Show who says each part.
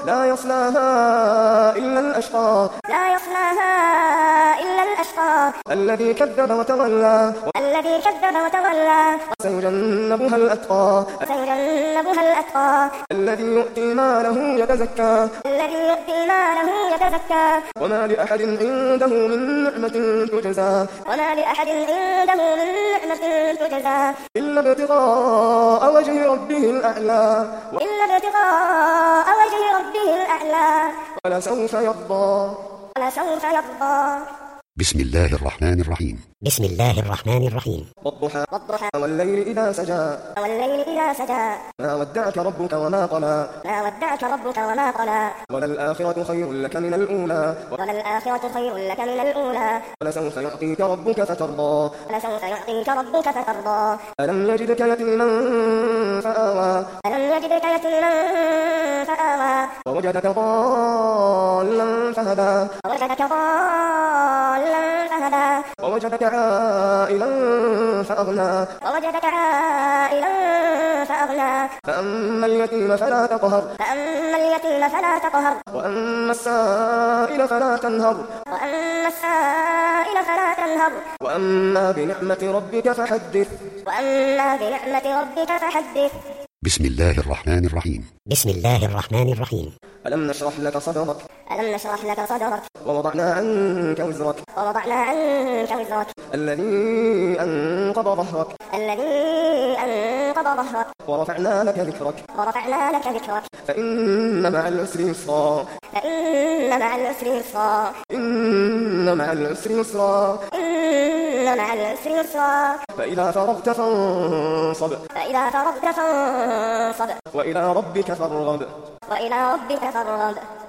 Speaker 1: لا يصلاها إلا الأشقى
Speaker 2: لا يصلاها إلا الأشقى
Speaker 1: الذي كذب وتولى
Speaker 2: الذي كذب وتولى
Speaker 1: سيجنبها الأتقى
Speaker 2: سيجنبها الأتقى
Speaker 1: الذي يؤتي ماله يتزكى
Speaker 2: الذي يؤتي ماله يتزكى
Speaker 1: وما لأحد عنده من نعمة تجزى
Speaker 2: وما لأحد عنده من نعمة تجزى
Speaker 1: إلا ابتغاء وجه ربه الأعلى
Speaker 2: إلا ابتغاء وجه ربه الأعلى
Speaker 1: ولسوف يرضى
Speaker 2: ولسوف يرضى.
Speaker 3: بسم الله الرحمن الرحيم.
Speaker 4: بسم الله الرحمن الرحيم.
Speaker 1: والضحى والليل إذا سجى
Speaker 2: والليل إذا سجى
Speaker 1: ما ودعك ربك وما قلى
Speaker 2: ما ودعك ربك وما قلى
Speaker 1: وللآخرة خير لك من الأولى
Speaker 2: وللآخرة خير لك من الأولى
Speaker 1: ولسوف يعطيك ربك فترضى
Speaker 2: ولسوف يعطيك ربك فترضى.
Speaker 1: ألم يجدك يتيما فآوى
Speaker 2: ألم يجدك يتيما فآوى
Speaker 1: ووجدك ضالا فهدى
Speaker 2: ووجدك ضالا فهدى
Speaker 1: ووجدك عائلا فأغنى
Speaker 2: ووجدك عائلا فأغنى.
Speaker 1: فأما اليتيم فلا تقهر
Speaker 2: فأما اليتيم فلا تقهر
Speaker 1: وأما السائل فلا تنهر
Speaker 2: وأما السائل فلا تنهر.
Speaker 1: وأما بنعمة ربك فحدث
Speaker 2: وأما بنعمة ربك فحدث.
Speaker 3: بسم الله الرحمن الرحيم.
Speaker 4: بسم الله الرحمن الرحيم.
Speaker 1: ألم نشرح لك صدرك
Speaker 2: ألم نشرح لك صدرك
Speaker 1: ووضعنا عنك وزرك
Speaker 2: ووضعنا عنك وزرك
Speaker 1: الذي أنقض ظهرك
Speaker 2: الذي أنقض ظهرك
Speaker 1: ورفعنا لك ذكرك
Speaker 2: ورفعنا لك ذكرك
Speaker 1: فإن مع العسر يسرا
Speaker 2: فإن مع العسر يسرا
Speaker 1: إن مع العسر يسرا
Speaker 2: إن مع العسر يسرا.
Speaker 1: فإذا فرغت فانصب
Speaker 2: فإذا فرغت فانصب
Speaker 1: وإلى ربك فارغب
Speaker 2: وإلى ربك فارغب.